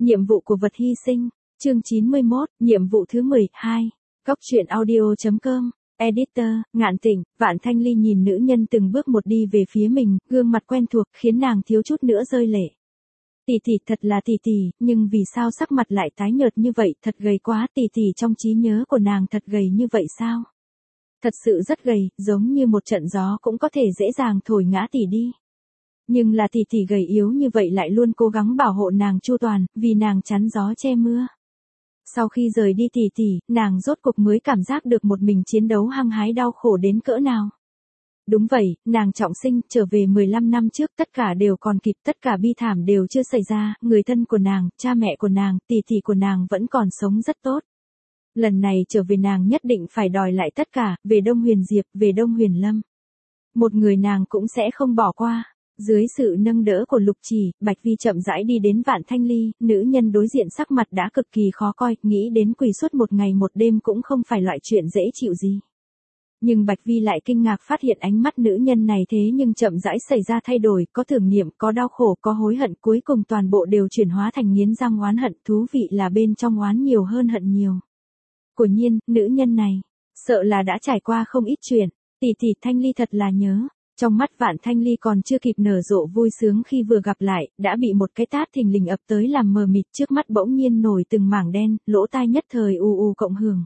Nhiệm vụ của vật hy sinh. Chương 91, nhiệm vụ thứ 12. Góc truyện audio.com. Editor, Ngạn Tịnh. Vạn Thanh Ly nhìn nữ nhân từng bước một đi về phía mình, gương mặt quen thuộc khiến nàng thiếu chút nữa rơi lệ. Tỷ tỷ, thật là tỷ tỷ, nhưng vì sao sắc mặt lại tái nhợt như vậy, thật gầy quá. Tỷ tỷ, trong trí nhớ của nàng thật gầy như vậy sao? Thật sự rất gầy, giống như một trận gió cũng có thể dễ dàng thổi ngã tỷ đi. Nhưng là tỷ tỷ gầy yếu như vậy lại luôn cố gắng bảo hộ nàng chu toàn, vì nàng chắn gió che mưa. Sau khi rời đi tỷ tỷ, nàng rốt cuộc mới cảm giác được một mình chiến đấu hăng hái đau khổ đến cỡ nào. Đúng vậy, nàng trọng sinh, trở về 15 năm trước, tất cả đều còn kịp, tất cả bi thảm đều chưa xảy ra, người thân của nàng, cha mẹ của nàng, tỷ tỷ của nàng vẫn còn sống rất tốt. Lần này trở về nàng nhất định phải đòi lại tất cả, về Đông Huyền Diệp, về Đông Huyền Lâm. Một người nàng cũng sẽ không bỏ qua. Dưới sự nâng đỡ của Lục Trì, Bạch Vi chậm rãi đi đến Vạn Thanh Ly, nữ nhân đối diện sắc mặt đã cực kỳ khó coi, nghĩ đến quỳ suốt một ngày một đêm cũng không phải loại chuyện dễ chịu gì. Nhưng Bạch Vi lại kinh ngạc phát hiện ánh mắt nữ nhân này thế nhưng chậm rãi xảy ra thay đổi, có tưởng niệm, có đau khổ, có hối hận, cuối cùng toàn bộ đều chuyển hóa thành nghiến răng oán hận, thú vị là bên trong oán nhiều hơn hận nhiều. Quả nhiên, nữ nhân này, sợ là đã trải qua không ít chuyện, tỷ tỷ Thanh Ly thật là nhớ. Trong mắt Vạn Thanh Ly còn chưa kịp nở rộ vui sướng khi vừa gặp lại, đã bị một cái tát thình lình ập tới làm mờ mịt, trước mắt bỗng nhiên nổi từng mảng đen, lỗ tai nhất thời cộng hưởng.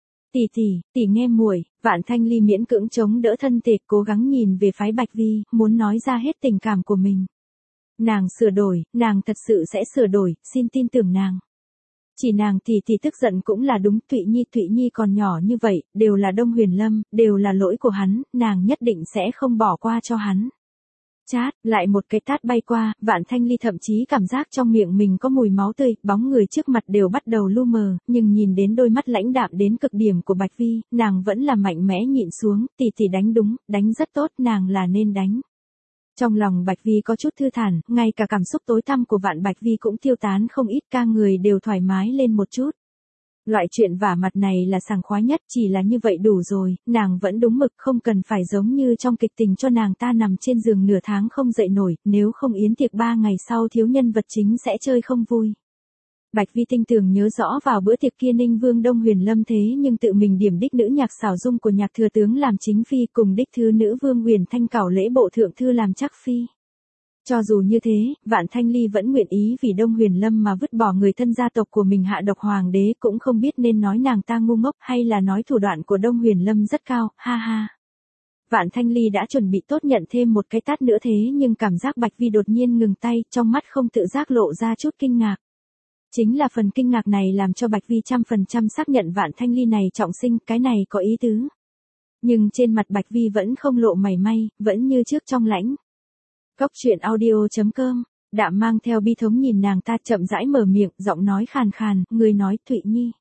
Tỷ nghe muội. Vạn Thanh Ly miễn cưỡng chống đỡ thân thể, cố gắng nhìn về phái Bạch Vi, muốn nói ra hết tình cảm của mình. Nàng sửa đổi, nàng thật sự sẽ sửa đổi, xin tin tưởng nàng. Chỉ nàng tỷ tức giận cũng là đúng, Thụy Nhi còn nhỏ như vậy, đều là Đông Huyền Lâm, đều là lỗi của hắn, nàng nhất định sẽ không bỏ qua cho hắn. Chát, lại một cái tát bay qua, Vạn Thanh Ly thậm chí cảm giác trong miệng mình có mùi máu tươi, bóng người trước mặt đều bắt đầu lu mờ, nhưng nhìn đến đôi mắt lãnh đạm đến cực điểm của Bạch Vi, nàng vẫn là mạnh mẽ nhịn xuống, tỷ đánh đúng, đánh rất tốt, nàng là nên đánh. Trong lòng Bạch Vi có chút thư thản, ngay cả cảm xúc tối tăm của Vạn Bạch Vi cũng tiêu tán không ít, ca người đều thoải mái lên một chút. Loại chuyện vả mặt này là sảng khoái nhất, chỉ là như vậy đủ rồi, nàng vẫn đúng mực, không cần phải giống như trong kịch tình cho nàng ta nằm trên giường nửa tháng không dậy nổi, nếu không yến tiệc 3 ngày sau thiếu nhân vật chính sẽ chơi không vui. Bạch Vi tinh tường nhớ rõ vào bữa tiệc kia Ninh Vương Đông Huyền Lâm thế nhưng tự mình điểm đích nữ nhạc xảo dung của nhạc thừa tướng làm chính phi, cùng đích thứ nữ Vương Huyền Thanh cảo lễ bộ thượng thư làm chắc phi. Cho dù như thế, Vạn Thanh Ly vẫn nguyện ý vì Đông Huyền Lâm mà vứt bỏ người thân gia tộc của mình hạ độc hoàng đế, cũng không biết nên nói nàng ta ngu ngốc hay là nói thủ đoạn của Đông Huyền Lâm rất cao, ha ha. Vạn Thanh Ly đã chuẩn bị tốt nhận thêm một cái tát nữa thế nhưng cảm giác Bạch Vi đột nhiên ngừng tay, trong mắt không tự giác lộ ra chút kinh ngạc. Chính là phần kinh ngạc này làm cho Bạch Vi 100% xác nhận Vạn Thanh Ly này trọng sinh, cái này có ý tứ. Nhưng trên mặt Bạch Vi vẫn không lộ mảy may, vẫn như trước trong lãnh. Góc truyện audio.com. Đạm mang theo bi thống nhìn nàng ta, chậm rãi mở miệng, giọng nói khàn khàn, người nói Thụy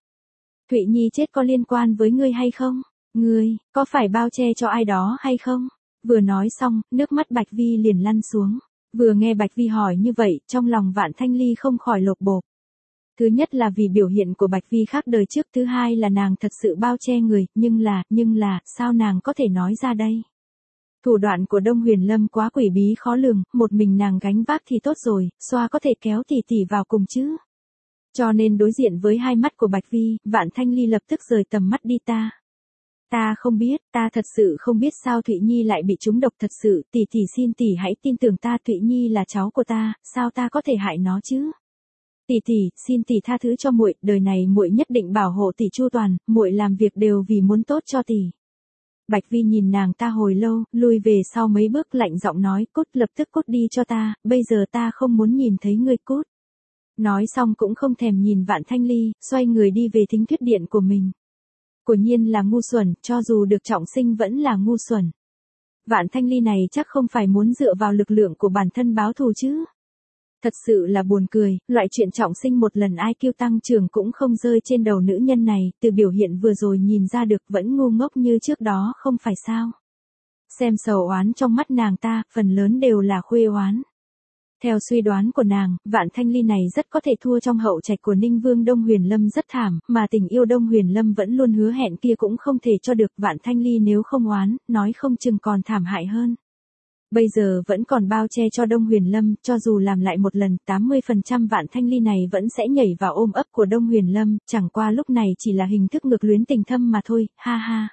Nhi chết có liên quan với ngươi hay không? Ngươi, có phải bao che cho ai đó hay không? Vừa nói xong, nước mắt Bạch Vi liền lăn xuống. Vừa nghe Bạch Vi hỏi như vậy, trong lòng Vạn Thanh Ly không khỏi lột bột. Thứ nhất là vì biểu hiện của Bạch Vi khác đời trước, thứ hai là nàng thật sự bao che người, nhưng là, sao nàng có thể nói ra đây? Thủ đoạn của Đông Huyền Lâm quá quỷ bí khó lường, một mình nàng gánh vác thì tốt rồi, xoa có thể kéo tỷ vào cùng chứ. Cho nên đối diện với hai mắt của Bạch Vi, Vạn Thanh Ly lập tức rời tầm mắt đi ta không biết, ta thật sự không biết sao Thụy Nhi lại bị trúng độc thật sự, tỷ xin tỷ hãy tin tưởng ta, Thụy Nhi là cháu của ta, sao ta có thể hại nó chứ? Tỷ, xin tỷ tha thứ cho muội, đời này muội nhất định bảo hộ tỷ chu toàn, muội làm việc đều vì muốn tốt cho tỷ. Bạch Vi nhìn nàng ta hồi lâu, lui về sau mấy bước lạnh giọng nói, cút, lập tức cút đi cho ta, bây giờ ta không muốn nhìn thấy ngươi, cút. Nói xong cũng không thèm nhìn Vạn Thanh Ly, xoay người đi về thính thuyết điện của mình. Quả nhiên là ngu xuẩn, cho dù được trọng sinh vẫn là ngu xuẩn. Vạn Thanh Ly này chắc không phải muốn dựa vào lực lượng của bản thân báo thù chứ. Thật sự là buồn cười, loại chuyện trọng sinh một lần IQ tăng trưởng cũng không rơi trên đầu nữ nhân này, từ biểu hiện vừa rồi nhìn ra được vẫn ngu ngốc như trước đó không phải sao. Xem sầu oán trong mắt nàng ta, phần lớn đều là khuê oán. Theo suy đoán của nàng, Vạn Thanh Ly này rất có thể thua trong hậu trạch của Ninh Vương Đông Huyền Lâm rất thảm, mà tình yêu Đông Huyền Lâm vẫn luôn hứa hẹn kia cũng không thể cho được, Vạn Thanh Ly nếu không oán, nói không chừng còn thảm hại hơn. Bây giờ vẫn còn bao che cho Đông Huyền Lâm, cho dù làm lại một lần, 80% Vạn Thanh Ly này vẫn sẽ nhảy vào ôm ấp của Đông Huyền Lâm, chẳng qua lúc này chỉ là hình thức ngược luyến tình thâm mà thôi, ha ha.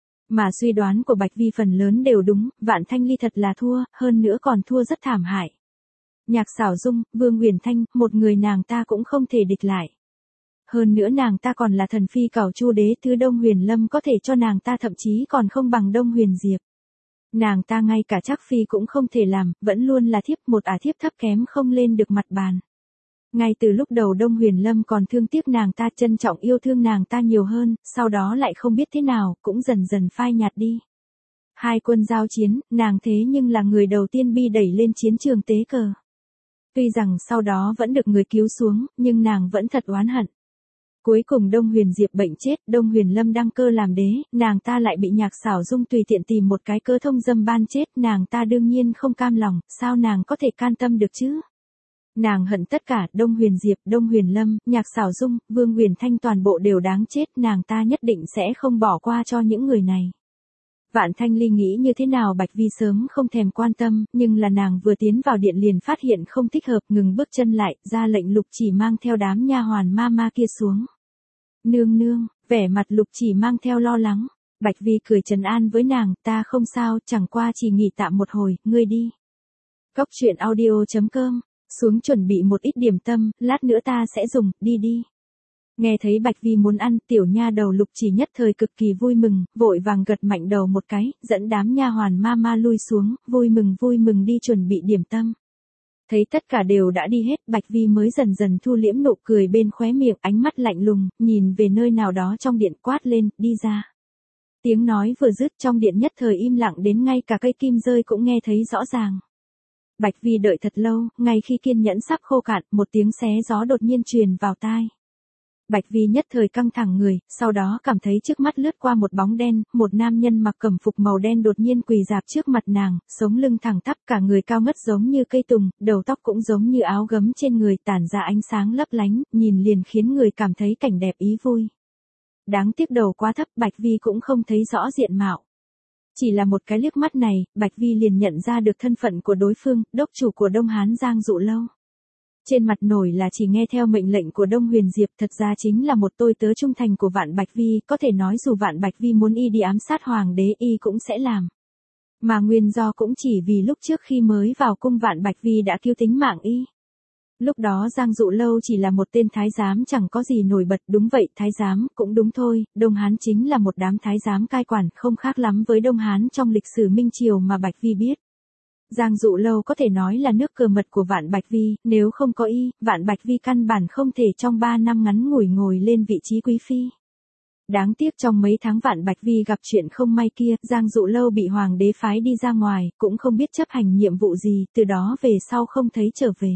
Mà suy đoán của Bạch Vi phần lớn đều đúng, Vạn Thanh Ly thật là thua, hơn nữa còn thua rất thảm hại. Nhạc Xảo Dung, Vương Huyền Thanh, một người nàng ta cũng không thể địch lại. Hơn nữa nàng ta còn là thần phi cẩu Chu đế thứ Đông Huyền Lâm có thể cho nàng ta thậm chí còn không bằng Đông Huyền Diệp. Nàng ta ngay cả Trác Phi cũng không thể làm, vẫn luôn là thiếp một thiếp thấp kém không lên được mặt bàn. Ngay từ lúc đầu Đông Huyền Lâm còn thương tiếc nàng ta, trân trọng yêu thương nàng ta nhiều hơn, sau đó lại không biết thế nào, cũng dần dần phai nhạt đi. Hai quân giao chiến, nàng thế nhưng là người đầu tiên bị đẩy lên chiến trường tế cờ. Tuy rằng sau đó vẫn được người cứu xuống, nhưng nàng vẫn thật oán hận. Cuối cùng Đông Huyền Diệp bệnh chết, Đông Huyền Lâm đăng cơ làm đế, nàng ta lại bị Nhạc Xảo Dung tùy tiện tìm một cái cớ thông dâm ban chết, nàng ta đương nhiên không cam lòng, sao nàng có thể can tâm được chứ? Nàng hận tất cả, Đông Huyền Diệp, Đông Huyền Lâm, Nhạc Xảo Dung, Vương Huyền Thanh toàn bộ đều đáng chết, nàng ta nhất định sẽ không bỏ qua cho những người này. Vạn Thanh Ly nghĩ như thế nào Bạch Vi sớm không thèm quan tâm, nhưng là nàng vừa tiến vào điện liền phát hiện không thích hợp, ngừng bước chân lại, ra lệnh Lục Chỉ mang theo đám nha hoàn ma kia xuống. Nương nương, vẻ mặt Lục Chỉ mang theo lo lắng. Bạch Vi cười trấn an với nàng, ta không sao, chẳng qua chỉ nghỉ tạm một hồi, ngươi đi. Cóc truyện audio.com, xuống chuẩn bị một ít điểm tâm, lát nữa ta sẽ dùng, đi đi. Nghe thấy Bạch Vi muốn ăn, tiểu nha đầu Lục Chỉ nhất thời cực kỳ vui mừng, vội vàng gật mạnh đầu một cái, dẫn đám nha hoàn ma lui xuống, vui mừng đi chuẩn bị điểm tâm. Thấy tất cả đều đã đi hết, Bạch Vi mới dần dần thu liễm nụ cười bên khóe miệng, ánh mắt lạnh lùng, nhìn về nơi nào đó trong điện quát lên, đi ra. Tiếng nói vừa dứt trong điện nhất thời im lặng đến ngay cả cây kim rơi cũng nghe thấy rõ ràng. Bạch Vi đợi thật lâu, ngay khi kiên nhẫn sắp khô cạn, một tiếng xé gió đột nhiên truyền vào tai. Bạch Vi nhất thời căng thẳng người, sau đó cảm thấy trước mắt lướt qua một bóng đen, một nam nhân mặc cẩm phục màu đen đột nhiên quỳ rạp trước mặt nàng, sống lưng thẳng tắp, cả người cao ngất giống như cây tùng, đầu tóc cũng giống như áo gấm trên người tản ra ánh sáng lấp lánh, nhìn liền khiến người cảm thấy cảnh đẹp ý vui. Đáng tiếc đầu quá thấp, Bạch Vi cũng không thấy rõ diện mạo. Chỉ là một cái liếc mắt này, Bạch Vi liền nhận ra được thân phận của đối phương, đốc chủ của Đông Hán Giang Dụ Lâu. Trên mặt nổi là chỉ nghe theo mệnh lệnh của Đông Huyền Diệp, thật ra chính là một tôi tớ trung thành của Vạn Bạch Vi, có thể nói dù Vạn Bạch Vi muốn y đi ám sát hoàng đế y cũng sẽ làm. Mà nguyên do cũng chỉ vì lúc trước khi mới vào cung Vạn Bạch Vi đã cứu tính mạng y. Lúc đó Giang Dụ Lâu chỉ là một tên thái giám chẳng có gì nổi bật, đúng vậy, thái giám, cũng đúng thôi, Đông Hán chính là một đám thái giám cai quản, không khác lắm với Đông Hán trong lịch sử Minh Triều mà Bạch Vi biết. Giang Dụ Lâu có thể nói là nước cờ mật của Vạn Bạch Vi, nếu không có y, Vạn Bạch Vi căn bản không thể trong 3 năm ngắn ngủi ngồi lên vị trí quý phi. Đáng tiếc trong mấy tháng Vạn Bạch Vi gặp chuyện không may kia, Giang Dụ Lâu bị hoàng đế phái đi ra ngoài, cũng không biết chấp hành nhiệm vụ gì, từ đó về sau không thấy trở về.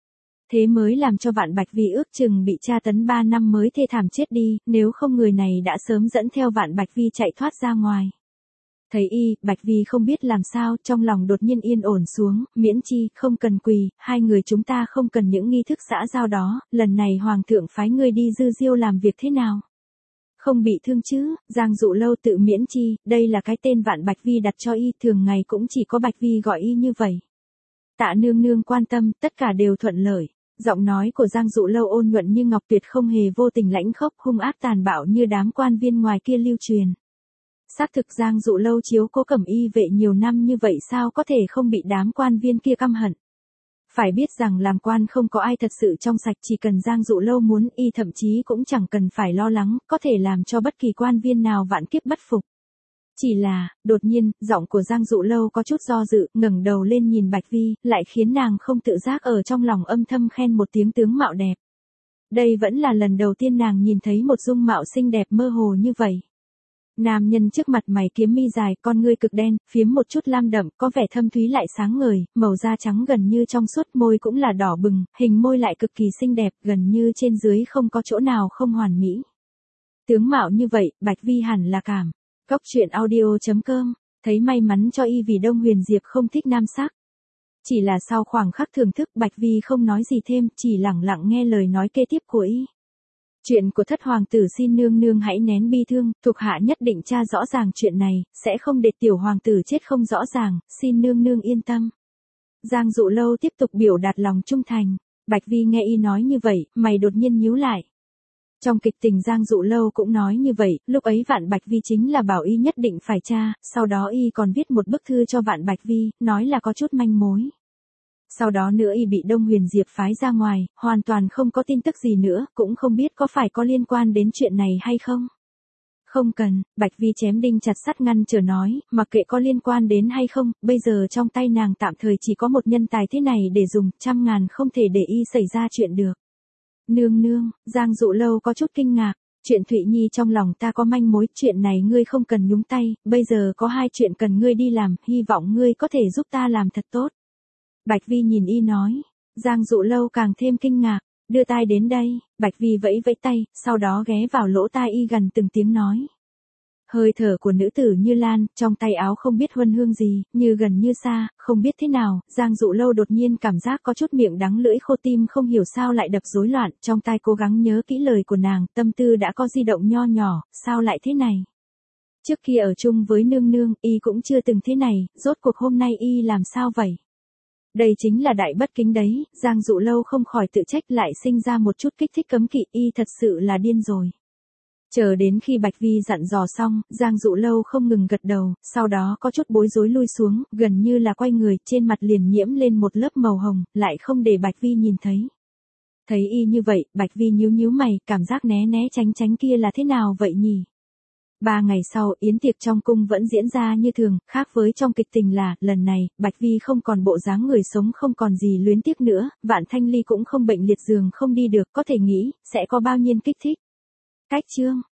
Thế mới làm cho Vạn Bạch Vi ước chừng bị tra tấn 3 năm mới thê thảm chết đi, nếu không người này đã sớm dẫn theo Vạn Bạch Vi chạy thoát ra ngoài. Thấy y, Bạch Vi không biết làm sao, trong lòng đột nhiên yên ổn xuống, miễn chi, không cần quỳ, hai người chúng ta không cần những nghi thức xã giao đó, lần này hoàng thượng phái ngươi đi dư diêu làm việc thế nào? Không bị thương chứ, Giang Dụ Lâu tự miễn chi, đây là cái tên Vạn Bạch Vi đặt cho y, thường ngày cũng chỉ có Bạch Vi gọi y như vậy. Tạ nương nương quan tâm, tất cả đều thuận lợi. Giọng nói của Giang Dụ Lâu ôn nhuận như ngọc tuyệt, không hề vô tình lãnh khốc, hung ác tàn bạo như đám quan viên ngoài kia lưu truyền. Xác thực Giang Dụ Lâu chiếu cố Cẩm Y vệ nhiều năm như vậy sao có thể không bị đám quan viên kia căm hận. Phải biết rằng làm quan không có ai thật sự trong sạch, chỉ cần Giang Dụ Lâu muốn y thậm chí cũng chẳng cần phải lo lắng, có thể làm cho bất kỳ quan viên nào vạn kiếp bất phục. Chỉ là, đột nhiên, giọng của Giang Dụ Lâu có chút do dự, ngẩng đầu lên nhìn Bạch Vi, lại khiến nàng không tự giác ở trong lòng âm thầm khen một tiếng tướng mạo đẹp. Đây vẫn là lần đầu tiên nàng nhìn thấy một dung mạo xinh đẹp mơ hồ như vậy. Nam nhân trước mặt mày kiếm mi dài, con ngươi cực đen, phiếm một chút lam đậm, có vẻ thâm thúy lại sáng ngời, màu da trắng gần như trong suốt, môi cũng là đỏ bừng, hình môi lại cực kỳ xinh đẹp, gần như trên dưới không có chỗ nào không hoàn mỹ. Tướng mạo như vậy, Bạch Vi hẳn là cảm. Cóc truyện audio.com, thấy may mắn cho y vì Đông Huyền Diệp không thích nam sắc. Chỉ là sau khoảng khắc thưởng thức, Bạch Vi không nói gì thêm, chỉ lặng lặng nghe lời nói kế tiếp của y. Chuyện của thất hoàng tử xin nương nương hãy nén bi thương, thuộc hạ nhất định tra rõ ràng chuyện này, sẽ không để tiểu hoàng tử chết không rõ ràng, xin nương nương yên tâm. Giang Dụ Lâu tiếp tục biểu đạt lòng trung thành. Bạch Vi nghe y nói như vậy, mày đột nhiên nhíu lại. Trong kịch tình Giang Dụ Lâu cũng nói như vậy, lúc ấy Vạn Bạch Vi chính là bảo y nhất định phải tra, sau đó y còn viết một bức thư cho Vạn Bạch Vi, nói là có chút manh mối. Sau đó nữa y bị Đông Huyền Diệp phái ra ngoài, hoàn toàn không có tin tức gì nữa, cũng không biết có phải có liên quan đến chuyện này hay không. Không cần, Bạch Vi chém đinh chặt sắt ngăn trở nói, mặc kệ có liên quan đến hay không, bây giờ trong tay nàng tạm thời chỉ có một nhân tài thế này để dùng, 100.000 không thể để y xảy ra chuyện được. Nương nương, Giang Dụ Lâu có chút kinh ngạc, chuyện Thụy Nhi trong lòng ta có manh mối, chuyện này ngươi không cần nhúng tay, bây giờ có 2 chuyện cần ngươi đi làm, hy vọng ngươi có thể giúp ta làm thật tốt. Bạch Vi nhìn y nói, Giang Dụ Lâu càng thêm kinh ngạc, đưa tai đến đây, Bạch Vi vẫy vẫy tay, sau đó ghé vào lỗ tai y gần từng tiếng nói. Hơi thở của nữ tử như lan, trong tay áo không biết huân hương gì, như gần như xa, không biết thế nào, Giang Dụ Lâu đột nhiên cảm giác có chút miệng đắng lưỡi khô, tim không hiểu sao lại đập rối loạn, trong tai cố gắng nhớ kỹ lời của nàng, tâm tư đã có di động nho nhỏ, sao lại thế này? Trước khi ở chung với nương nương, y cũng chưa từng thế này, rốt cuộc hôm nay y làm sao vậy? Đây chính là đại bất kính đấy, Giang Dụ Lâu không khỏi tự trách, lại sinh ra một chút kích thích cấm kỵ, y thật sự là điên rồi. Chờ đến khi Bạch Vi dặn dò xong, Giang Dụ Lâu không ngừng gật đầu, sau đó có chút bối rối lui xuống, gần như là quay người, trên mặt liền nhiễm lên một lớp màu hồng, lại không để Bạch Vi nhìn thấy. Thấy y như vậy, Bạch Vi nhíu nhíu mày, cảm giác né né tránh tránh kia là thế nào vậy nhỉ? 3 ngày sau, yến tiệc trong cung vẫn diễn ra như thường, khác với trong kịch tình là, lần này, Bạch Vi không còn bộ dáng người sống, không còn gì luyến tiếc nữa, Vạn Thanh Ly cũng không bệnh liệt giường không đi được, có thể nghĩ, sẽ có bao nhiêu kích thích. Cách chương